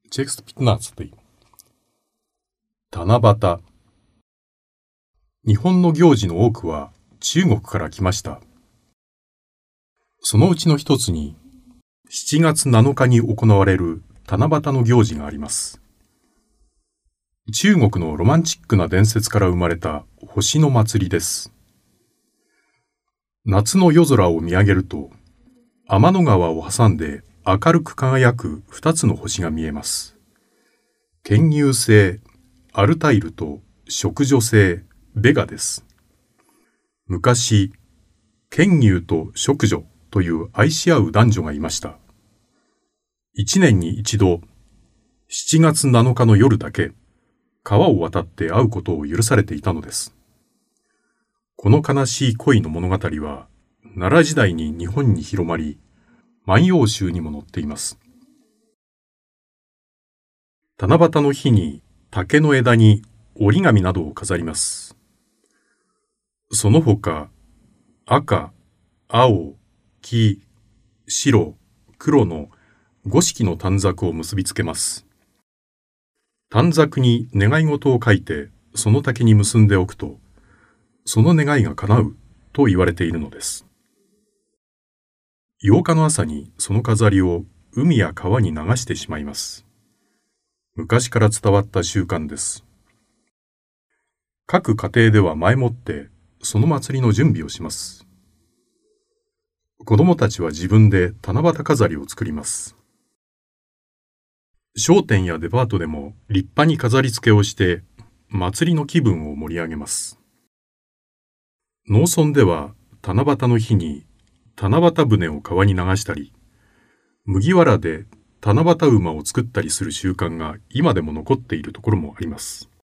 Текст 15. 七夕。日本の行事の多くは中国から来ました。そのうちの一つに、7月7日に行われる七夕の行事があります。中国のロマンチックな伝説から生まれた星の祭りです。夏の夜空を見上げると、天の川を挟んで明るく輝く2つの星が見えます。剣牛星、アルタイルと淑女星、ベガです。昔、剣牛と淑女という愛し合う男女がいました。1年に一度、7月7日の夜だけ、川を渡って会うことを許されていたのです。この悲しい恋の物語は、奈良時代に日本に広まり、万葉集にも載っています。七夕の日に竹の枝に折り紙などを飾ります。その他、赤、青、黄、白、黒の5色の短冊を結びつけます。短冊に願い事を書いてその竹に結んでおくと、その願いが叶うと言われているのです。8日の朝にその飾りを海や川に流してしまいます。昔から伝わった習慣です。各家庭では前もってその祭りの準備をします。子供たちは自分で七夕飾りを作ります。商店やデパートでも立派に飾り付けをして祭りの気分を盛り上げます。農村では七夕の日に七夕船を川に流したり、麦わらで七夕馬を作ったりする習慣が今でも残っているところもあります。